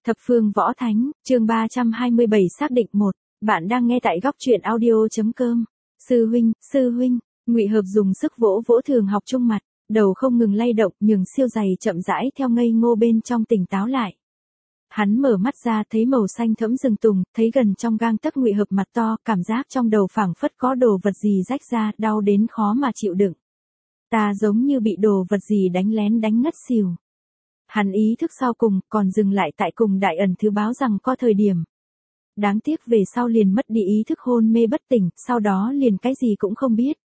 Thập phương võ thánh, chương 327 xác định 1. Bạn đang nghe tại góc truyện audio.com. Sư huynh, Ngụy Hợp dùng sức vỗ vỗ Thường Học Trung mặt, đầu không ngừng lay động, nhưng siêu dày chậm rãi theo ngây ngô bên trong tỉnh táo lại. Hắn mở mắt ra thấy màu xanh thẫm rừng tùng, thấy gần trong gang tấc Ngụy Hợp mặt to, cảm giác trong đầu phảng phất có đồ vật gì rách ra, đau đến khó mà chịu đựng. Ta giống như bị đồ vật gì đánh lén đánh ngất xỉu. Hắn ý thức sau cùng, còn dừng lại tại cùng đại ẩn thứ báo rằng có thời điểm. Đáng tiếc về sau liền mất đi ý thức hôn mê bất tỉnh, sau đó liền cái gì cũng không biết.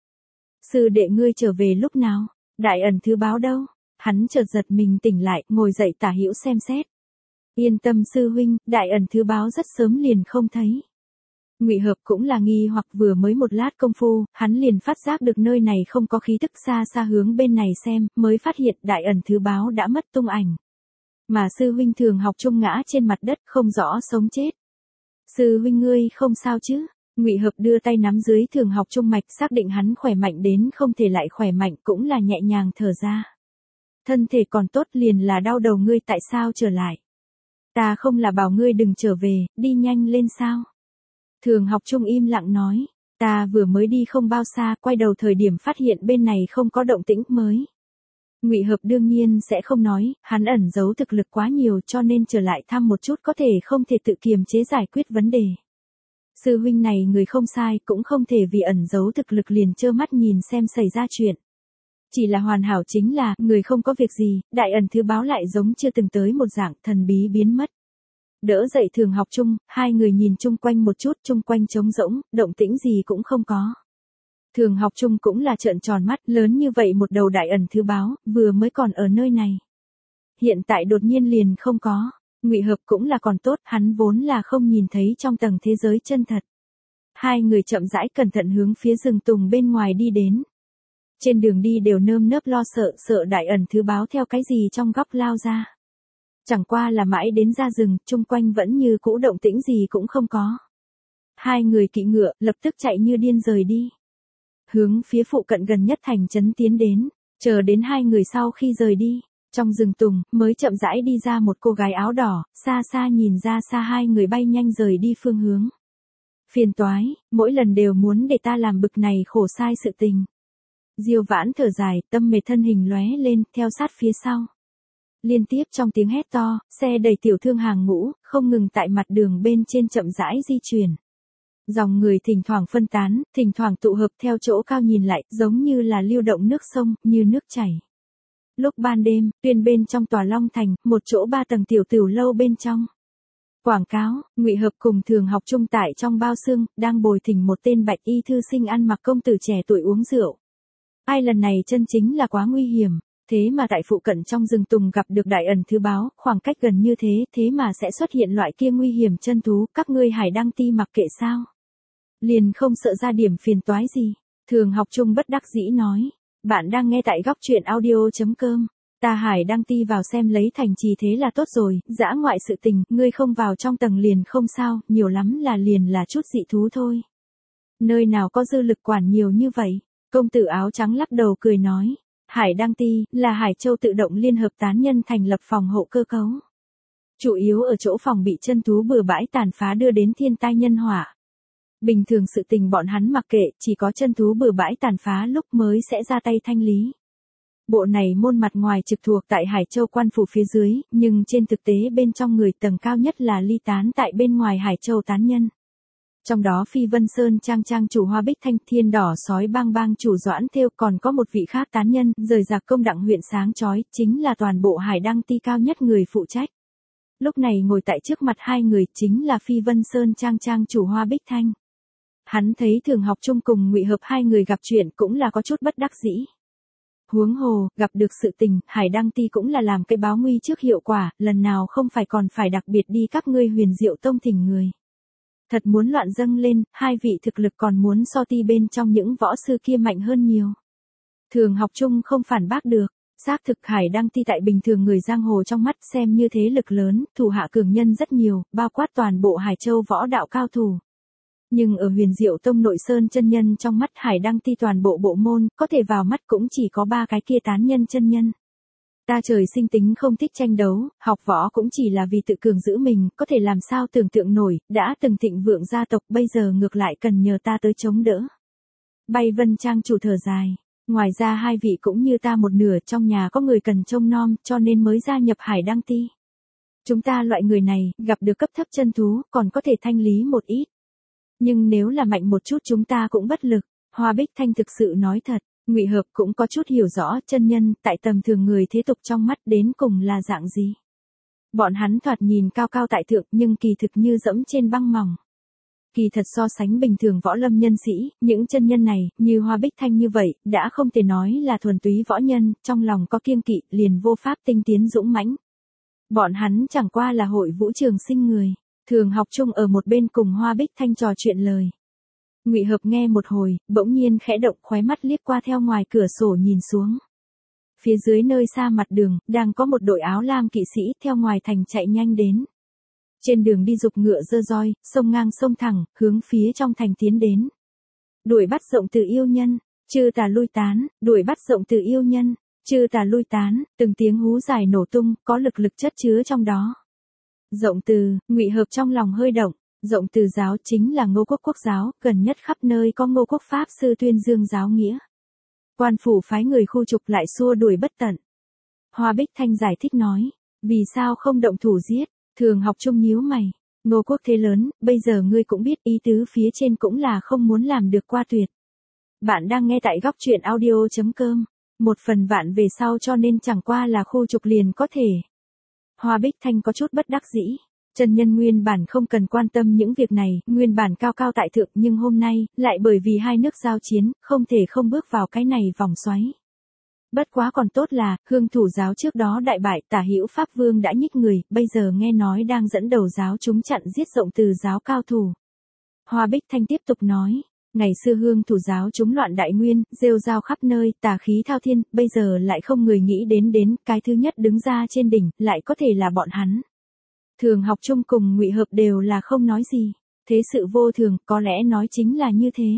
Sư đệ ngươi trở về lúc nào? Đại ẩn thứ báo đâu? Hắn chợt giật mình tỉnh lại, ngồi dậy tả hữu xem xét. Yên tâm sư huynh, đại ẩn thứ báo rất sớm liền không thấy. Ngụy Hợp cũng là nghi hoặc vừa mới một lát công phu, hắn liền phát giác được nơi này không có khí tức, xa xa hướng bên này xem, mới phát hiện đại ẩn thứ báo đã mất tung ảnh. Mà sư huynh Thường Học Trung ngã trên mặt đất không rõ sống chết. Sư huynh ngươi không sao chứ? Ngụy Hợp đưa tay nắm dưới Thường Học Trung mạch, xác định hắn khỏe mạnh đến không thể lại khỏe mạnh, cũng là nhẹ nhàng thở ra. Thân thể còn tốt, liền là đau đầu ngươi tại sao trở lại? Ta không là bảo ngươi đừng trở về, đi nhanh lên sao? Thường Học Trung im lặng nói, ta vừa mới đi không bao xa, quay đầu thời điểm phát hiện bên này không có động tĩnh mới. Ngụy Hợp đương nhiên sẽ không nói, hắn ẩn giấu thực lực quá nhiều cho nên trở lại thăm một chút có thể không thể tự kiềm chế giải quyết vấn đề. Sư huynh này người không sai, cũng không thể vì ẩn giấu thực lực liền trơ mắt nhìn xem xảy ra chuyện. Chỉ là hoàn hảo chính là, người không có việc gì, đại ẩn thứ báo lại giống chưa từng tới một dạng thần bí biến mất. Đỡ dậy Thường Học Trung, hai người nhìn chung quanh một chút, chung quanh trống rỗng, động tĩnh gì cũng không có. Thường Học Trung cũng là trợn tròn mắt, lớn như vậy một đầu đại ẩn thứ báo, vừa mới còn ở nơi này. Hiện tại đột nhiên liền không có. Ngụy Hợp cũng là còn tốt, hắn vốn là không nhìn thấy trong tầng thế giới chân thật. Hai người chậm rãi cẩn thận hướng phía rừng tùng bên ngoài đi đến. Trên đường đi đều nơm nớp lo sợ, sợ đại ẩn thứ báo theo cái gì trong góc lao ra. Chẳng qua là mãi đến ra rừng, chung quanh vẫn như cũ động tĩnh gì cũng không có. Hai người kỵ ngựa, lập tức chạy như điên rời đi. Hướng phía phụ cận gần nhất thành trấn tiến đến, chờ đến hai người sau khi rời đi. Trong rừng tùng, mới chậm rãi đi ra một cô gái áo đỏ, xa xa nhìn ra xa hai người bay nhanh rời đi phương hướng. Phiền toái, mỗi lần đều muốn để ta làm bực này khổ sai sự tình. Diêu Vãn thở dài, tâm mệt thân hình lóe lên, theo sát phía sau. Liên tiếp trong tiếng hét to, xe đầy tiểu thương hàng ngũ, không ngừng tại mặt đường bên trên chậm rãi di chuyển. Dòng người thỉnh thoảng phân tán, thỉnh thoảng tụ hợp theo chỗ cao nhìn lại, giống như là lưu động nước sông, như nước chảy. Lúc ban đêm, tuyên bên trong tòa Long Thành, một chỗ 3 tầng tiểu tửu lâu bên trong. Quảng cáo, Ngụy Hợp cùng Thường Học Trung tại trong bao xương, đang bồi thỉnh một tên bạch y thư sinh ăn mặc công tử trẻ tuổi uống rượu. Ai lần này chân chính là quá nguy hiểm. Thế mà tại phụ cận trong rừng tùng gặp được đại ẩn thứ báo, khoảng cách gần như thế mà sẽ xuất hiện loại kia nguy hiểm chân thú, các ngươi Hải Đăng Ti mặc kệ sao? Liền không sợ ra điểm phiền toái gì? Thường Học Trung bất đắc dĩ nói, bạn đang nghe tại góc truyện audio.com. Ta Hải Đăng Ti vào xem lấy thành trì thế là tốt rồi, dã ngoại sự tình, ngươi không vào trong tầng liền không sao, nhiều lắm là liền là chút dị thú thôi. Nơi nào có dư lực quản nhiều như vậy? Công tử áo trắng lắc đầu cười nói. Hải Đăng Ti, là Hải Châu tự động liên hợp tán nhân thành lập phòng hộ cơ cấu. Chủ yếu ở chỗ phòng bị chân thú bừa bãi tàn phá đưa đến thiên tai nhân họa. Bình thường sự tình bọn hắn mặc kệ, chỉ có chân thú bừa bãi tàn phá lúc mới sẽ ra tay thanh lý. Bộ này môn mặt ngoài trực thuộc tại Hải Châu quan phủ phía dưới, nhưng trên thực tế bên trong người tầng cao nhất là ly tán tại bên ngoài Hải Châu tán nhân. Trong đó Phi Vân Sơn trang chủ Hoa Bích Thanh, Thiên Đỏ Sói bang chủ Doãn Thêu, còn có một vị khác tán nhân, rời rạc công đặng huyện sáng chói, chính là toàn bộ Hải Đăng Ti cao nhất người phụ trách. Lúc này ngồi tại trước mặt hai người chính là Phi Vân Sơn trang chủ Hoa Bích Thanh. Hắn thấy Thường Học Trung cùng Ngụy Hợp hai người gặp chuyện cũng là có chút bất đắc dĩ. Huống hồ, gặp được sự tình, Hải Đăng Ti cũng là làm cái báo nguy trước hiệu quả, lần nào không phải còn phải đặc biệt đi các ngươi Huyền Diệu Tông thỉnh người. Thật muốn loạn dâng lên, hai vị thực lực còn muốn so ti bên trong những võ sư kia mạnh hơn nhiều. Thường Học Trung không phản bác được, xác thực Hải Đăng Ti tại bình thường người giang hồ trong mắt xem như thế lực lớn, thủ hạ cường nhân rất nhiều, bao quát toàn bộ Hải Châu võ đạo cao thủ. Nhưng ở Huyền Diệu Tông nội sơn chân nhân trong mắt Hải Đăng Ti toàn bộ bộ môn, có thể vào mắt cũng chỉ có 3 cái kia tán nhân chân nhân. Ta trời sinh tính không thích tranh đấu, học võ cũng chỉ là vì tự cường giữ mình, có thể làm sao tưởng tượng nổi, đã từng thịnh vượng gia tộc bây giờ ngược lại cần nhờ ta tới chống đỡ. Bay Vân Trang chủ thở dài. Ngoài ra hai vị cũng như ta một nửa, trong nhà có người cần trông nom, cho nên mới gia nhập Hải Đăng Ti. Chúng ta loại người này, gặp được cấp thấp chân thú, còn có thể thanh lý một ít. Nhưng nếu là mạnh một chút chúng ta cũng bất lực. Hoa Bích Thanh thực sự nói thật. Ngụy Hợp cũng có chút hiểu rõ chân nhân tại tầm thường người thế tục trong mắt đến cùng là dạng gì. Bọn hắn thoạt nhìn cao cao tại thượng nhưng kỳ thực như dẫm trên băng mỏng. Kỳ thật so sánh bình thường võ lâm nhân sĩ, những chân nhân này, như Hoa Bích Thanh như vậy, đã không thể nói là thuần túy võ nhân, trong lòng có kiêng kỵ, liền vô pháp tinh tiến dũng mãnh. Bọn hắn chẳng qua là hội vũ trường sinh người, Thường Học Chung ở một bên cùng Hoa Bích Thanh trò chuyện lời. Ngụy Hợp nghe một hồi, bỗng nhiên khẽ động, khóe mắt liếc qua theo ngoài cửa sổ nhìn xuống. Phía dưới nơi xa mặt đường, đang có một đội áo lam kỵ sĩ theo ngoài thành chạy nhanh đến. Trên đường đi giục ngựa giơ roi, sông ngang sông thẳng, hướng phía trong thành tiến đến. Đuổi bắt Rộng Từ yêu nhân, chư tà lui tán, đuổi bắt Rộng Từ yêu nhân, chư tà lui tán, từng tiếng hú dài nổ tung, có lực chất chứa trong đó. Rộng Từ, Ngụy Hợp trong lòng hơi động. Rộng Từ giáo chính là Ngô Quốc quốc giáo, gần nhất khắp nơi có Ngô Quốc pháp sư tuyên dương giáo nghĩa. Quan phủ phái người khu trục lại xua đuổi bất tận. Hoa Bích Thanh giải thích nói, vì sao không động thủ giết? Thường Học Chung nhíu mày, Ngô Quốc thế lớn, bây giờ ngươi cũng biết ý tứ phía trên cũng là không muốn làm được qua tuyệt. Bạn đang nghe tại góc truyện audio.com, một phần vạn về sau cho nên chẳng qua là khu trục liền có thể. Hoa Bích Thanh có chút bất đắc dĩ. Chân nhân nguyên bản không cần quan tâm những việc này, nguyên bản cao cao tại thượng nhưng hôm nay, lại bởi vì hai nước giao chiến, không thể không bước vào cái này vòng xoáy. Bất quá còn tốt là, Hương Thủ giáo trước đó đại bại, Tả Hữu Pháp Vương đã nhích người, bây giờ nghe nói đang dẫn đầu giáo chúng chặn giết Rộng Từ giáo cao thủ. Hoa Bích Thanh tiếp tục nói, ngày xưa Hương Thủ giáo chúng loạn đại nguyên, rêu rao khắp nơi, tà khí thao thiên, bây giờ lại không người nghĩ đến, cái thứ nhất đứng ra trên đỉnh, lại có thể là bọn hắn. Thường Học Chung cùng Ngụy Hợp đều là không nói gì. Thế sự vô thường, có lẽ nói chính là như thế.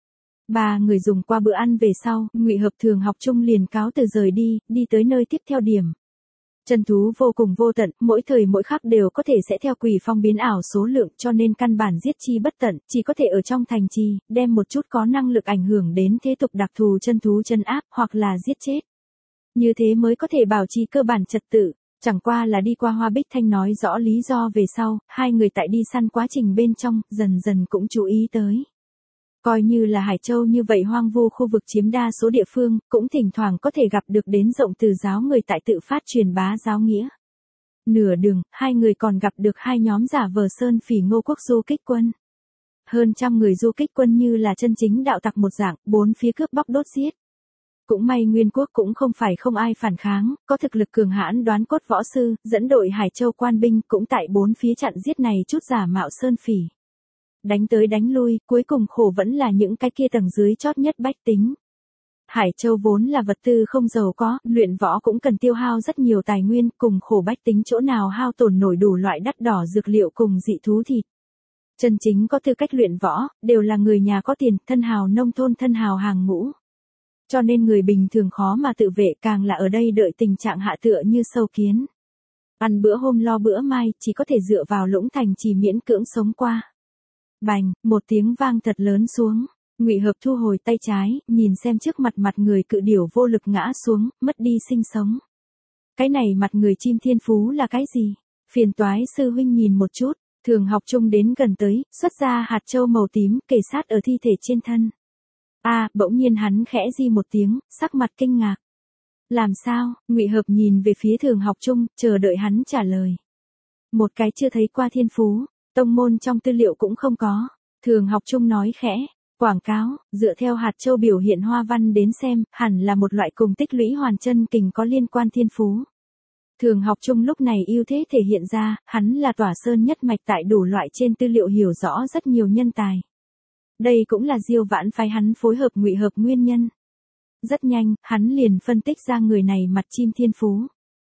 Ba người dùng qua bữa ăn về sau, Ngụy Hợp Thường Học Chung liền cáo từ rời đi tới nơi tiếp theo điểm. Chân thú vô cùng vô tận, mỗi thời mỗi khắc đều có thể sẽ theo quỷ phong biến ảo số lượng, cho nên căn bản giết chi bất tận, chỉ có thể ở trong thành trì, đem một chút có năng lực ảnh hưởng đến thế tục đặc thù chân thú chân áp, hoặc là giết chết. Như thế mới có thể bảo trì cơ bản trật tự. Chẳng qua là đi qua Hoa Bích Thanh nói rõ lý do về sau, hai người tại đi săn quá trình bên trong, dần dần cũng chú ý tới. Coi như là Hải Châu như vậy hoang vu khu vực chiếm đa số địa phương, cũng thỉnh thoảng có thể gặp được đến Rộng Từ giáo người tại tự phát truyền bá giáo nghĩa. Nửa đường, hai người còn gặp được hai nhóm giả vờ sơn phỉ Ngô Quốc du kích quân. Hơn 100 người du kích quân như là chân chính đạo tặc một dạng, bốn phía cướp bóc đốt giết. Cũng may Nguyên Quốc cũng không phải không ai phản kháng, có thực lực cường hãn đoán cốt võ sư, dẫn đội Hải Châu quan binh cũng tại bốn phía chặn giết này chút giả mạo sơn phỉ. Đánh tới đánh lui, cuối cùng khổ vẫn là những cái kia tầng dưới chót nhất bách tính. Hải Châu vốn là vật tư không giàu có, luyện võ cũng cần tiêu hao rất nhiều tài nguyên, cùng khổ bách tính chỗ nào hao tổn nổi đủ loại đắt đỏ dược liệu cùng dị thú thịt. Chân chính có tư cách luyện võ, đều là người nhà có tiền, thân hào nông thôn thân hào hàng ngũ. Cho nên người bình thường khó mà tự vệ, càng là ở đây đợi tình trạng hạ tựa như sâu kiến. Ăn bữa hôm lo bữa mai, chỉ có thể dựa vào Lũng Thành chỉ miễn cưỡng sống qua. Bành, một tiếng vang thật lớn xuống. Ngụy Hợp thu hồi tay trái, nhìn xem trước mặt người cự điểu vô lực ngã xuống, mất đi sinh sống. Cái này mặt người chim thiên phú là cái gì? Phiền toái sư huynh nhìn một chút, Thường Học Chung đến gần tới, xuất ra hạt châu màu tím, kề sát ở thi thể trên thân. Bỗng nhiên hắn khẽ di một tiếng, sắc mặt kinh ngạc. Làm sao? Ngụy Hợp nhìn về phía Thường Học Chung, chờ đợi hắn trả lời. Một cái chưa thấy qua thiên phú, tông môn trong tư liệu cũng không có. Thường Học Chung nói khẽ, quảng cáo, dựa theo hạt châu biểu hiện hoa văn đến xem, hẳn là một loại cùng tích lũy hoàn chân kình có liên quan thiên phú. Thường Học Chung lúc này ưu thế thể hiện ra, hắn là tỏa sơn nhất mạch tại đủ loại trên tư liệu hiểu rõ rất nhiều nhân tài. Đây cũng là Diêu Vãn phái hắn phối hợp Ngụy Hợp nguyên nhân. Rất nhanh, hắn liền phân tích ra người này mặt chim thiên phú.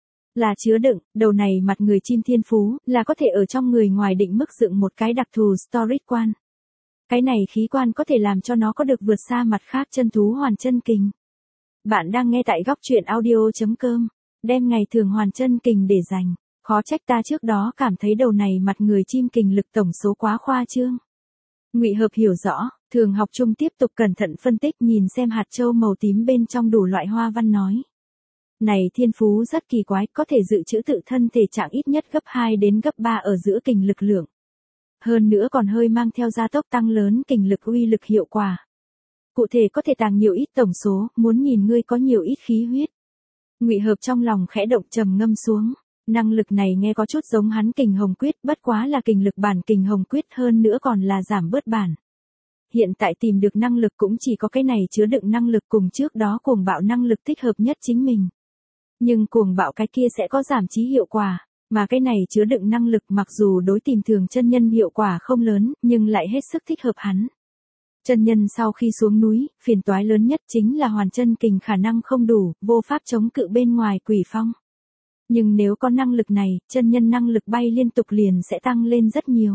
Là chứa đựng, đầu này mặt người chim thiên phú, là có thể ở trong người ngoài định mức dựng một cái đặc thù storage quan. Cái này khí quan có thể làm cho nó có được vượt xa mặt khác chân thú hoàn chân kình. Bạn đang nghe tại góc truyện audio.com. đem ngày thường hoàn chân kình để dành. Khó trách ta trước đó cảm thấy đầu này mặt người chim kình lực tổng số quá khoa trương. Ngụy Hợp hiểu rõ, Thường Học Trung tiếp tục cẩn thận phân tích nhìn xem hạt châu màu tím bên trong đủ loại hoa văn nói. Này thiên phú rất kỳ quái, có thể dự trữ tự thân thể trạng ít nhất gấp 2 đến gấp 3 ở giữa kình lực lượng. Hơn nữa còn hơi mang theo gia tốc tăng lớn kình lực uy lực hiệu quả. Cụ thể có thể tàng nhiều ít tổng số, muốn nhìn ngươi có nhiều ít khí huyết. Ngụy Hợp trong lòng khẽ động trầm ngâm xuống. Năng lực này nghe có chút giống hắn kình hồng quyết, bất quá là kình lực bản kình hồng quyết hơn nữa còn là giảm bớt bản. Hiện tại tìm được năng lực cũng chỉ có cái này chứa đựng năng lực cùng trước đó cuồng bạo năng lực thích hợp nhất chính mình. Nhưng cuồng bạo cái kia sẽ có giảm chí hiệu quả, mà cái này chứa đựng năng lực mặc dù đối tìm thường chân nhân hiệu quả không lớn, nhưng lại hết sức thích hợp hắn. Chân nhân sau khi xuống núi, phiền toái lớn nhất chính là hoàn chân kình khả năng không đủ, vô pháp chống cự bên ngoài quỷ phong. Nhưng nếu có năng lực này, chân nhân năng lực bay liên tục liền sẽ tăng lên rất nhiều.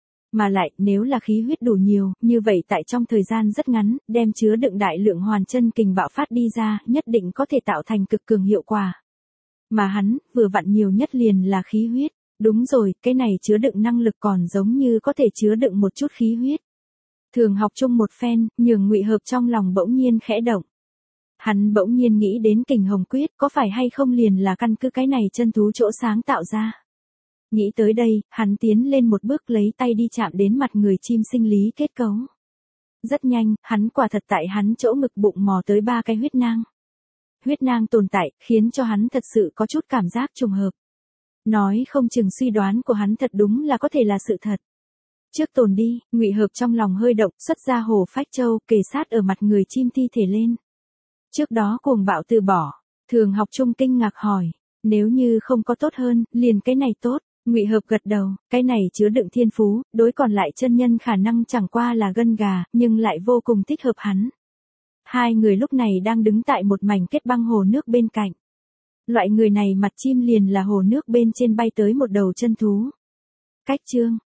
Mà lại, nếu là khí huyết đủ nhiều, như vậy tại trong thời gian rất ngắn, đem chứa đựng đại lượng hoàn chân kình bạo phát đi ra, nhất định có thể tạo thành cực cường hiệu quả. Mà hắn, vừa vặn nhiều nhất liền là khí huyết. Đúng rồi, cái này chứa đựng năng lực còn giống như có thể chứa đựng một chút khí huyết. Thường Học Chung một phen, nhường Ngụy Hợp trong lòng bỗng nhiên khẽ động. Hắn bỗng nhiên nghĩ đến kình hồng quyết, có phải hay không liền là căn cứ cái này chân thú chỗ sáng tạo ra. Nghĩ tới đây, hắn tiến lên một bước lấy tay đi chạm đến mặt người chim sinh lý kết cấu. Rất nhanh, hắn quả thật tại hắn chỗ ngực bụng mò tới 3 cái huyết nang. Huyết nang tồn tại, khiến cho hắn thật sự có chút cảm giác trùng hợp. Nói không chừng suy đoán của hắn thật đúng là có thể là sự thật. Trước tồn đi, Ngụy Hợp trong lòng hơi động, xuất ra hồ phách châu, kề sát ở mặt người chim thi thể lên. Trước đó cuồng bạo từ bỏ, Thường Học Chung kinh ngạc hỏi, nếu như không có tốt hơn, liền cái này tốt. Ngụy Hợp gật đầu, cái này chứa đựng thiên phú, đối còn lại chân nhân khả năng chẳng qua là gân gà, nhưng lại vô cùng thích hợp hắn. Hai người lúc này đang đứng tại một mảnh kết băng hồ nước bên cạnh. Loại người này mặt chim liền là hồ nước bên trên bay tới một đầu chân thú. Cách chương